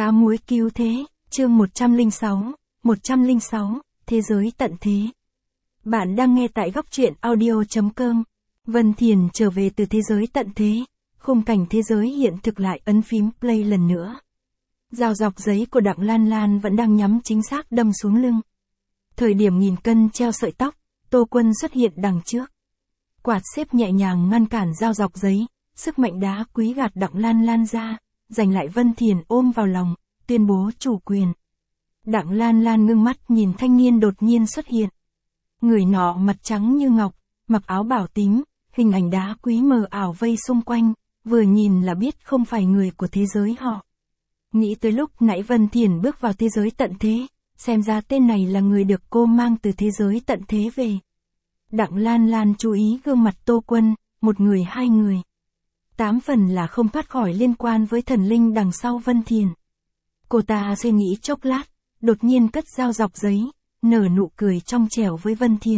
Cá muối cứu thế, chương 106, Thế giới tận thế. Bạn đang nghe tại góc truyện audio.com. Vân Thiền trở về từ thế giới tận thế, khung cảnh thế giới hiện thực lại ấn phím play lần nữa. Dao dọc giấy của Đặng Lan Lan vẫn đang nhắm chính xác đâm xuống lưng. Thời điểm nghìn cân treo sợi tóc, Tô Quân xuất hiện đằng trước. Quạt xếp nhẹ nhàng ngăn cản dao dọc giấy, sức mạnh đá quý gạt Đặng Lan Lan ra, giành lại Vân Thiền ôm vào lòng, tuyên bố chủ quyền. Đặng Lan Lan ngưng mắt nhìn thanh niên đột nhiên xuất hiện. Người nọ mặt trắng như ngọc, mặc áo bảo tím, hình ảnh đá quý mờ ảo vây xung quanh, vừa nhìn là biết không phải người của thế giới họ. Nghĩ tới lúc nãy Vân Thiền bước vào thế giới tận thế, xem ra tên này là người được cô mang từ thế giới tận thế về. Đặng Lan Lan chú ý gương mặt Tô Quân, một người hai người. 8 phần là không thoát khỏi liên quan với thần linh đằng sau Vân Thiền. Cô ta suy nghĩ chốc lát, đột nhiên cất dao dọc giấy, nở nụ cười trong trẻo với Vân Thiền.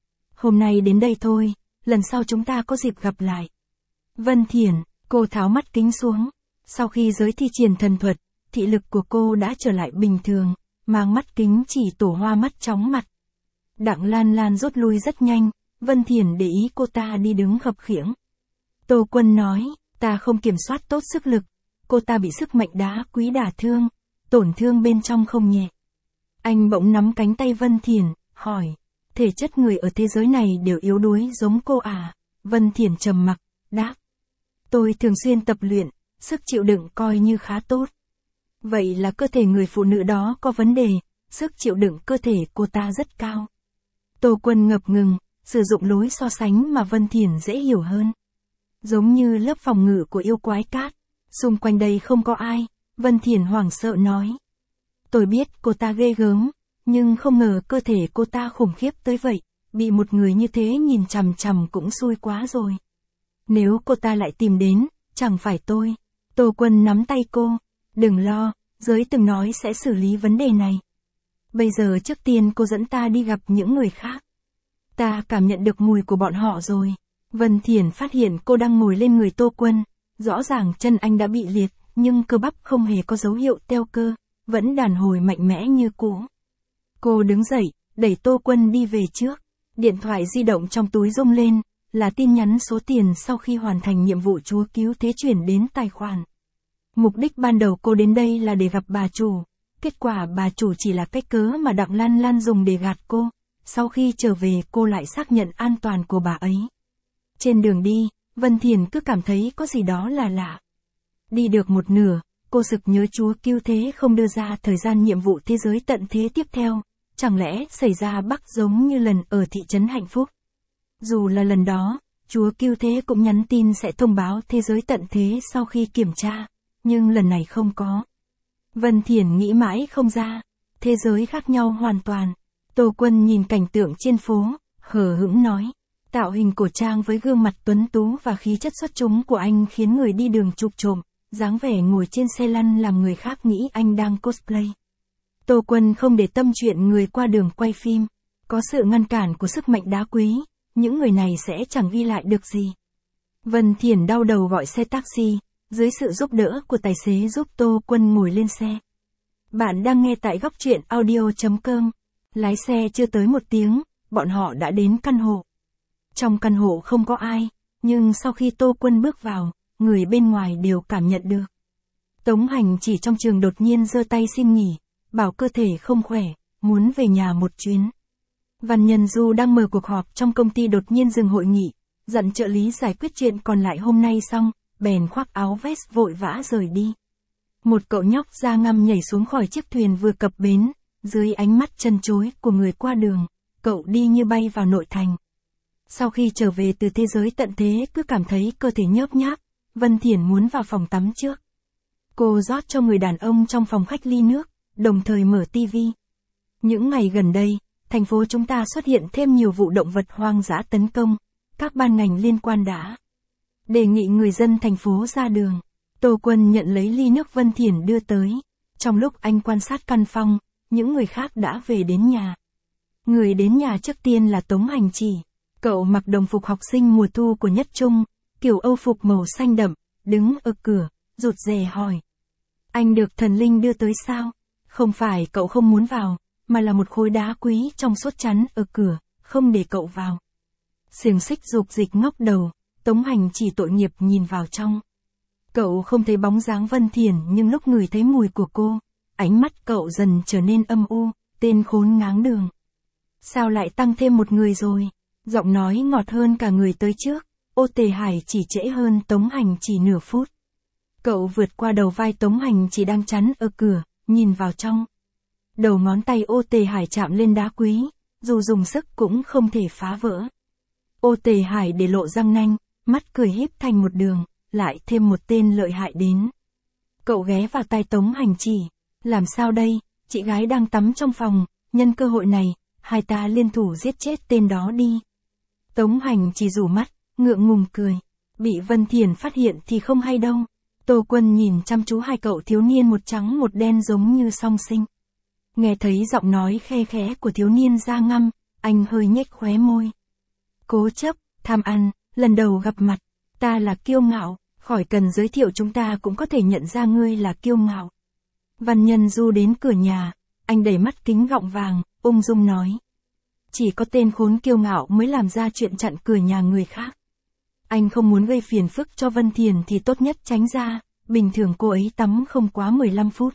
Hôm nay đến đây thôi, lần sau chúng ta có dịp gặp lại. Vân Thiền, cô tháo mắt kính xuống. Sau khi giới thi triển thần thuật, thị lực của cô đã trở lại bình thường, mang mắt kính chỉ tổ hoa mắt chóng mặt. Đặng Lan Lan rút lui rất nhanh, Vân Thiền để ý cô ta đi đứng khập khiễng. Tô Quân nói, ta không kiểm soát tốt sức lực, cô ta bị sức mạnh đá quý đả thương, tổn thương bên trong không nhẹ. Anh bỗng nắm cánh tay Vân Thiền, hỏi, thể chất người ở thế giới này đều yếu đuối giống cô à? Vân Thiền trầm mặc, đáp, tôi thường xuyên tập luyện, sức chịu đựng coi như khá tốt. Vậy là cơ thể người phụ nữ đó có vấn đề, sức chịu đựng cơ thể cô ta rất cao. Tô Quân ngập ngừng, sử dụng lối so sánh mà Vân Thiền dễ hiểu hơn. Giống như lớp phòng ngự của yêu quái cát, xung quanh đây không có ai, Vân Thiền hoảng sợ nói. Tôi biết cô ta ghê gớm, nhưng không ngờ cơ thể cô ta khủng khiếp tới vậy, bị một người như thế nhìn chằm chằm cũng xui quá rồi. Nếu cô ta lại tìm đến, chẳng phải tôi. Tô Quân nắm tay cô, đừng lo, giới từng nói sẽ xử lý vấn đề này. Bây giờ trước tiên cô dẫn ta đi gặp những người khác. Ta cảm nhận được mùi của bọn họ rồi. Vân Thiền phát hiện cô đang ngồi lên người Tô Quân, rõ ràng chân anh đã bị liệt, nhưng cơ bắp không hề có dấu hiệu teo cơ, vẫn đàn hồi mạnh mẽ như cũ. Cô đứng dậy, đẩy Tô Quân đi về trước, điện thoại di động trong túi rung lên, là tin nhắn số tiền sau khi hoàn thành nhiệm vụ Chúa cứu thế chuyển đến tài khoản. Mục đích ban đầu cô đến đây là để gặp bà chủ, kết quả bà chủ chỉ là cái cớ mà Đặng Lan Lan dùng để gạt cô, sau khi trở về cô lại xác nhận an toàn của bà ấy. Trên đường đi, Vân Thiền cứ cảm thấy có gì đó là lạ. Đi được một nửa, cô sực nhớ Chúa cứu thế không đưa ra thời gian nhiệm vụ thế giới tận thế tiếp theo, chẳng lẽ xảy ra Bắc giống như lần ở thị trấn Hạnh Phúc. Dù là lần đó, Chúa cứu thế cũng nhắn tin sẽ thông báo thế giới tận thế sau khi kiểm tra, nhưng lần này không có. Vân Thiền nghĩ mãi không ra, thế giới khác nhau hoàn toàn. Tô Quân nhìn cảnh tượng trên phố, hờ hững nói. Tạo hình cổ trang với gương mặt tuấn tú và khí chất xuất chúng của anh khiến người đi đường chụp trộm, dáng vẻ ngồi trên xe lăn làm người khác nghĩ anh đang cosplay. Tô Quân không để tâm chuyện người qua đường quay phim, có sự ngăn cản của sức mạnh đá quý, những người này sẽ chẳng ghi lại được gì. Vân Thiền đau đầu gọi xe taxi, dưới sự giúp đỡ của tài xế giúp Tô Quân ngồi lên xe. Bạn đang nghe tại góc truyện audio.com, lái xe chưa tới 1 tiếng, bọn họ đã đến căn hộ. Trong căn hộ không có ai, nhưng sau khi Tô Quân bước vào, người bên ngoài đều cảm nhận được. Tống Hành chỉ trong trường đột nhiên giơ tay xin nghỉ, bảo cơ thể không khỏe, muốn về nhà một chuyến. Văn Nhân Du đang mở cuộc họp trong công ty đột nhiên dừng hội nghị, dặn trợ lý giải quyết chuyện còn lại hôm nay xong, bèn khoác áo vest vội vã rời đi. Một cậu nhóc da ngăm nhảy xuống khỏi chiếc thuyền vừa cập bến, dưới ánh mắt trân trối của người qua đường, cậu đi như bay vào nội thành. Sau khi trở về từ thế giới tận thế cứ cảm thấy cơ thể nhớp nháp, Vân Thiền muốn vào phòng tắm trước. Cô rót cho người đàn ông trong phòng khách ly nước, đồng thời mở tivi. Những ngày gần đây, thành phố chúng ta xuất hiện thêm nhiều vụ động vật hoang dã tấn công, các ban ngành liên quan đã đề nghị người dân thành phố ra đường. Tô Quân nhận lấy ly nước Vân Thiền đưa tới. Trong lúc anh quan sát căn phòng, những người khác đã về đến nhà. Người đến nhà trước tiên là Tống Hành Chỉ. Cậu mặc đồng phục học sinh mùa thu của Nhất Trung, kiểu Âu phục màu xanh đậm, đứng ở cửa, rụt rè hỏi. Anh được thần linh đưa tới sao? Không phải cậu không muốn vào, mà là một khối đá quý trong suốt chắn ở cửa, không để cậu vào. Xiềng xích dục dịch ngóc đầu, Tống Hành chỉ tội nghiệp nhìn vào trong. Cậu không thấy bóng dáng Vân Thiền nhưng lúc ngửi thấy mùi của cô, ánh mắt cậu dần trở nên âm u, tên khốn ngáng đường. Sao lại tăng thêm một người rồi? Giọng nói ngọt hơn cả người tới trước, Ô Tề Hải chỉ trễ hơn Tống Hành chỉ nửa phút. Cậu vượt qua đầu vai Tống Hành chỉ đang chắn ở cửa, nhìn vào trong. Đầu ngón tay Ô Tề Hải chạm lên đá quý, dù dùng sức cũng không thể phá vỡ. Ô Tề Hải để lộ răng nanh, mắt cười híp thành một đường, lại thêm một tên lợi hại đến. Cậu ghé vào tai Tống Hành chỉ, làm sao đây, chị gái đang tắm trong phòng, nhân cơ hội này, hai ta liên thủ giết chết tên đó đi. Tống Hành chỉ rủ mắt, ngượng ngùng cười, bị Vân Thiền phát hiện thì không hay đâu. Tô Quân nhìn chăm chú hai cậu thiếu niên một trắng một đen giống như song sinh. Nghe thấy giọng nói khe khẽ của thiếu niên da ngăm, anh hơi nhếch khóe môi. Cố chấp, tham ăn, lần đầu gặp mặt, ta là kiêu ngạo, khỏi cần giới thiệu chúng ta cũng có thể nhận ra ngươi là kiêu ngạo. Văn Nhân Du đến cửa nhà, anh đẩy mắt kính gọng vàng, ung dung nói. Chỉ có tên khốn kiêu ngạo mới làm ra chuyện chặn cửa nhà người khác. Anh không muốn gây phiền phức cho Vân Thiền thì tốt nhất tránh ra, bình thường cô ấy tắm không quá 15 phút.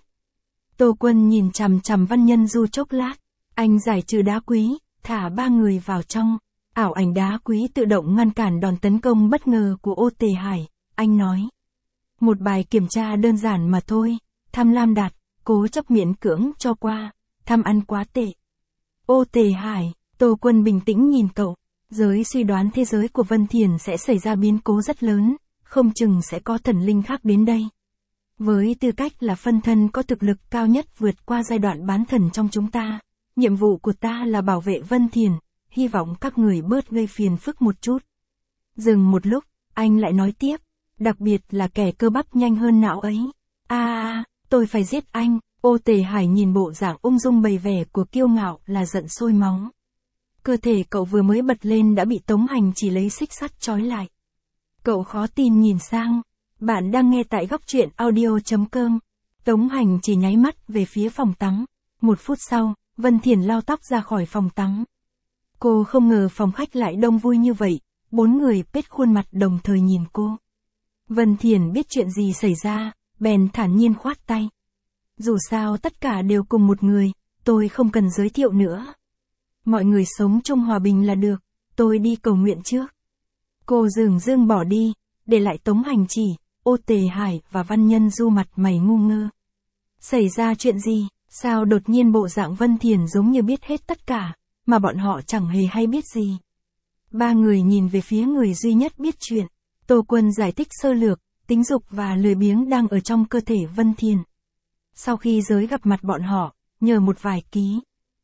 Tô Quân nhìn chằm chằm Văn Nhân Du chốc lát, anh giải trừ đá quý, thả ba người vào trong. Ảo ảnh đá quý tự động ngăn cản đòn tấn công bất ngờ của Ô Tề Hải, anh nói. Một bài kiểm tra đơn giản mà thôi, tham lam đạt, cố chấp miễn cưỡng cho qua, tham ăn quá tệ. Ô Tề Hải, Tô Quân bình tĩnh nhìn cậu, giới suy đoán thế giới của Vân Thiền sẽ xảy ra biến cố rất lớn, không chừng sẽ có thần linh khác đến đây. Với tư cách là phân thân có thực lực cao nhất vượt qua giai đoạn bán thần trong chúng ta, nhiệm vụ của ta là bảo vệ Vân Thiền, hy vọng các người bớt gây phiền phức một chút. Dừng một lúc, anh lại nói tiếp, đặc biệt là kẻ cơ bắp nhanh hơn não ấy. Tôi phải giết anh. Ô Tề Hải nhìn bộ dạng ung dung bày vẻ của kiêu ngạo là giận sôi máu. Cơ thể cậu vừa mới bật lên đã bị Tống Hành chỉ lấy xích sắt trói lại. Cậu khó tin nhìn sang. Bạn đang nghe tại góc truyện audio.com. Tống Hành chỉ nháy mắt về phía phòng tắm. Một phút sau, Vân Thiền lau tóc ra khỏi phòng tắm. Cô không ngờ phòng khách lại đông vui như vậy, 4 người bết khuôn mặt đồng thời nhìn cô. Vân Thiền biết chuyện gì xảy ra, bèn thản nhiên khoát tay. Dù sao tất cả đều cùng một người, tôi không cần giới thiệu nữa. Mọi người sống chung hòa bình là được, tôi đi cầu nguyện trước. Cô dường dưng bỏ đi, để lại Tống Hành chỉ, Ô Tề Hải và Văn Nhân Du mặt mày ngu ngơ. Xảy ra chuyện gì, sao đột nhiên bộ dạng Vân Thiền giống như biết hết tất cả, mà bọn họ chẳng hề hay biết gì. Ba người nhìn về phía người duy nhất biết chuyện. Tô Quân giải thích sơ lược, tính dục và lười biếng đang ở trong cơ thể Vân Thiền. Sau khi giới gặp mặt bọn họ, nhờ một vài ký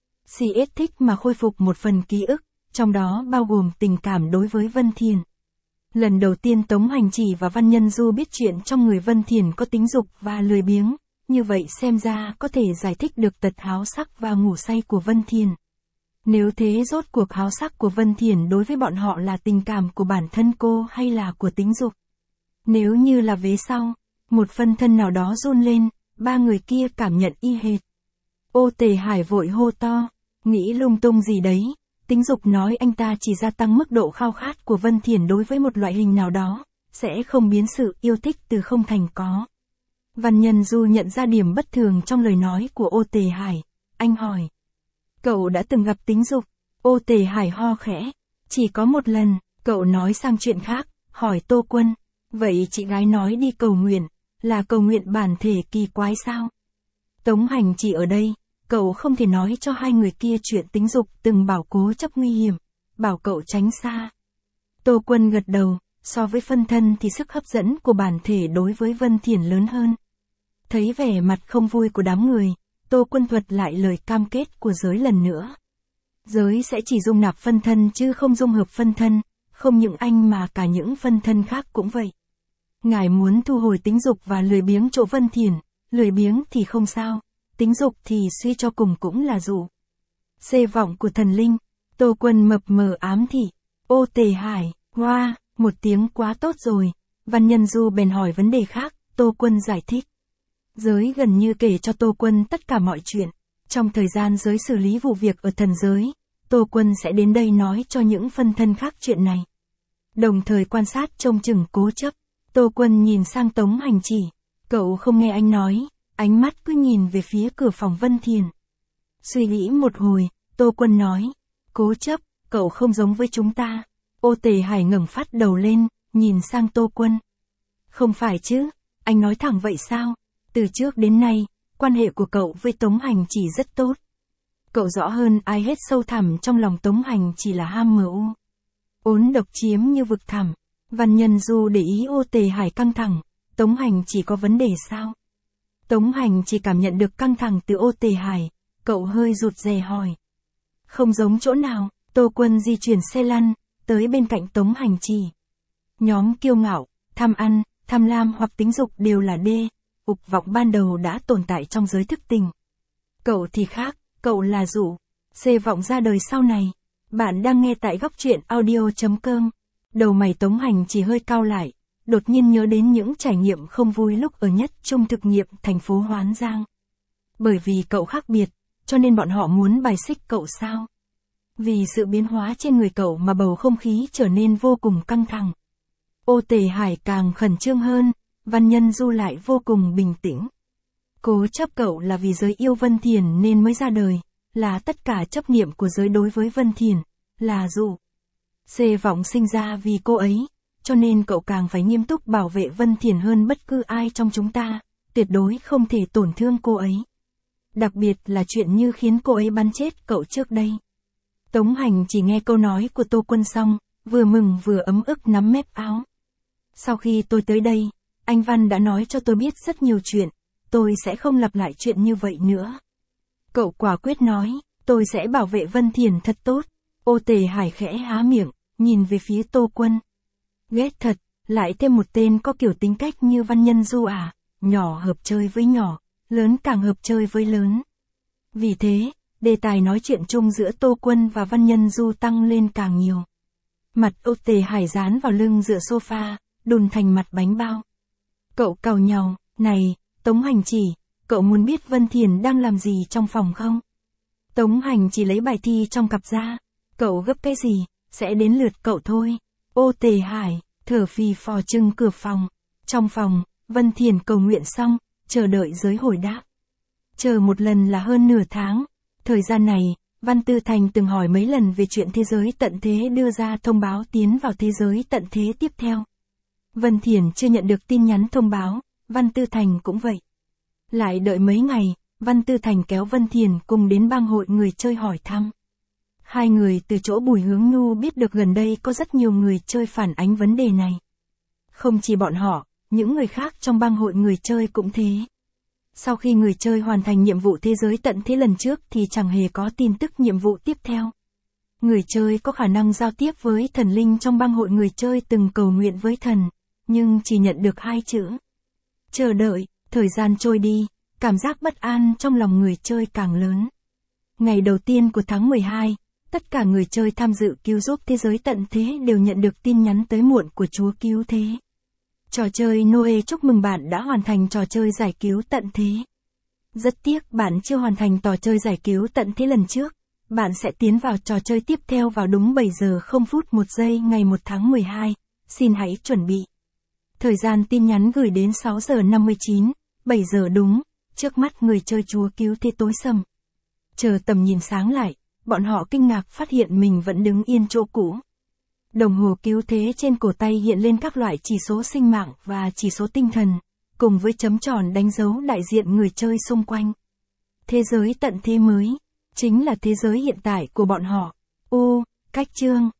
CS thích mà khôi phục một phần ký ức, trong đó bao gồm tình cảm đối với Vân Thiền. Lần đầu tiên Tống Hành chỉ và Văn Nhân Du biết chuyện trong người Vân Thiền có tính dục và lười biếng, như vậy xem ra có thể giải thích được tật háo sắc và ngủ say của Vân Thiền. Nếu thế rốt cuộc háo sắc của Vân Thiền đối với bọn họ là tình cảm của bản thân cô hay là của tính dục? Nếu như là vế sau, một phân thân nào đó run lên, ba người kia cảm nhận y hệt. Ô Tề Hải vội hô to, nghĩ lung tung gì đấy, tính dục nói anh ta chỉ gia tăng mức độ khao khát của Vân Thiền đối với một loại hình nào đó, sẽ không biến sự yêu thích từ không thành có. Văn Nhân Du nhận ra điểm bất thường trong lời nói của Ô Tề Hải, anh hỏi. Cậu đã từng gặp tính dục? Ô Tề Hải ho khẽ. Chỉ có một lần, cậu nói sang chuyện khác, hỏi Tô Quân. Vậy chị gái nói đi cầu nguyện, là cầu nguyện bản thể kỳ quái sao? Tống Hành chỉ ở đây, cậu không thể nói cho hai người kia chuyện tính dục từng bảo cố chấp nguy hiểm, bảo cậu tránh xa. Tô Quân gật đầu, so với phân thân thì sức hấp dẫn của bản thể đối với Vân Thiền lớn hơn. Thấy vẻ mặt không vui của đám người, Tô Quân thuật lại lời cam kết của giới lần nữa. Giới sẽ chỉ dung nạp phân thân chứ không dung hợp phân thân, không những anh mà cả những phân thân khác cũng vậy. Ngài muốn thu hồi tính dục và lười biếng chỗ Vân Thiền, lười biếng thì không sao, tính dục thì suy cho cùng cũng là dụ. Xê vọng của thần linh, Tô Quân mập mờ ám thị, Ô Tề Hải, hoa, một tiếng quá tốt rồi, Văn Nhân Du bèn hỏi vấn đề khác, Tô Quân giải thích. Giới gần như kể cho Tô Quân tất cả mọi chuyện. Trong thời gian giới xử lý vụ việc ở thần giới, Tô Quân sẽ đến đây nói cho những phân thân khác chuyện này. Đồng thời quan sát trông chừng Cố Chấp. Tô Quân nhìn sang Tống Hành Chỉ. Cậu không nghe anh nói, ánh mắt cứ nhìn về phía cửa phòng Vân Thiền. Suy nghĩ một hồi, Tô Quân nói. Cố Chấp, cậu không giống với chúng ta. Ô Tề Hải ngẩng phát đầu lên, nhìn sang Tô Quân. Không phải chứ, anh nói thẳng vậy sao? Từ trước đến nay, quan hệ của cậu với Tống Hành Chỉ rất tốt. Cậu rõ hơn ai hết sâu thẳm trong lòng Tống Hành Chỉ là ham mưu. Ốn độc chiếm như vực thẳm. Văn Nhân Du để ý Ô Tề Hải căng thẳng. Tống Hành Chỉ có vấn đề sao? Tống Hành Chỉ cảm nhận được căng thẳng từ Ô Tề Hải. Cậu hơi rụt rè hỏi. Không giống chỗ nào. Tô Quân di chuyển xe lăn, tới bên cạnh Tống Hành Chỉ. Nhóm kiêu ngạo, tham ăn, tham lam hoặc tính dục đều là dục vọng ban đầu đã tồn tại trong giới thức tình. Cậu thì khác, cậu là dụ, vọng ra đời sau này. Bạn đang nghe tại góc truyện audio.com. Đầu mày Tống Hành Chỉ hơi cau lại, đột nhiên nhớ đến những trải nghiệm không vui lúc ở nhất trung thực nghiệm thành phố Hoán Giang. Bởi vì cậu khác biệt, cho nên bọn họ muốn bài xích cậu sao? Vì sự biến hóa trên người cậu mà bầu không khí trở nên vô cùng căng thẳng. Ô Tề Hải càng khẩn trương hơn, Văn Nhân Du lại vô cùng bình tĩnh. Cố Chấp cậu là vì giới yêu Vân Thiền nên mới ra đời, là tất cả chấp niệm của giới đối với Vân Thiền, là dụ. Vọng sinh ra vì cô ấy, cho nên cậu càng phải nghiêm túc bảo vệ Vân Thiền hơn bất cứ ai trong chúng ta, tuyệt đối không thể tổn thương cô ấy. Đặc biệt là chuyện như khiến cô ấy bắn chết cậu trước đây. Tống Hành chỉ nghe câu nói của Tô Quân xong, vừa mừng vừa ấm ức nắm mép áo. Sau khi tôi tới đây, anh Văn đã nói cho tôi biết rất nhiều chuyện, tôi sẽ không lặp lại chuyện như vậy nữa. Cậu quả quyết nói, tôi sẽ bảo vệ Vân Thiền thật tốt. Ô Tề Hải khẽ há miệng, nhìn về phía Tô Quân. Ghét thật, lại thêm một tên có kiểu tính cách như Văn Nhân Du à, nhỏ hợp chơi với nhỏ, lớn càng hợp chơi với lớn. Vì thế, đề tài nói chuyện chung giữa Tô Quân và Văn Nhân Du tăng lên càng nhiều. Mặt Ô Tề Hải dán vào lưng dựa sofa, đùn thành mặt bánh bao. Cậu càu nhàu, này, Tống Hành Chỉ, cậu muốn biết Vân Thiền đang làm gì trong phòng không? Tống Hành Chỉ lấy bài thi trong cặp ra. Cậu gấp cái gì, sẽ đến lượt cậu thôi. Ô Tề Hải, thở phì phò trưng cửa phòng. Trong phòng, Vân Thiền cầu nguyện xong, chờ đợi giới hồi đáp. Chờ một lần là hơn nửa tháng. Thời gian này, Văn Tư Thành từng hỏi mấy lần về chuyện thế giới tận thế đưa ra thông báo tiến vào thế giới tận thế tiếp theo. Vân Thiền chưa nhận được tin nhắn thông báo, Văn Tư Thành cũng vậy. Lại đợi mấy ngày, Văn Tư Thành kéo Vân Thiền cùng đến bang hội người chơi hỏi thăm. Hai người từ chỗ Bùi Hướng Nhu biết được gần đây có rất nhiều người chơi phản ánh vấn đề này. Không chỉ bọn họ, những người khác trong bang hội người chơi cũng thế. Sau khi người chơi hoàn thành nhiệm vụ thế giới tận thế lần trước thì chẳng hề có tin tức nhiệm vụ tiếp theo. Người chơi có khả năng giao tiếp với thần linh trong bang hội người chơi từng cầu nguyện với thần, nhưng chỉ nhận được 2 chữ. Chờ đợi, thời gian trôi đi, cảm giác bất an trong lòng người chơi càng lớn. Ngày đầu tiên của tháng 12, tất cả người chơi tham dự cứu giúp thế giới tận thế đều nhận được tin nhắn tới muộn của Chúa Cứu Thế. Trò chơi Noe chúc mừng bạn đã hoàn thành trò chơi giải cứu tận thế. Rất tiếc bạn chưa hoàn thành trò chơi giải cứu tận thế lần trước. Bạn sẽ tiến vào trò chơi tiếp theo vào đúng 7 giờ 0 phút 1 giây ngày 1 tháng 12. Xin hãy chuẩn bị. Thời gian tin nhắn gửi đến 6 giờ 59, 7 giờ đúng, trước mắt người chơi Chúa Cứu Thế tối sầm. Chờ tầm nhìn sáng lại, bọn họ kinh ngạc phát hiện mình vẫn đứng yên chỗ cũ. Đồng hồ cứu thế trên cổ tay hiện lên các loại chỉ số sinh mạng và chỉ số tinh thần, cùng với chấm tròn đánh dấu đại diện người chơi xung quanh. Thế giới tận thế mới, chính là thế giới hiện tại của bọn họ. Cách chương.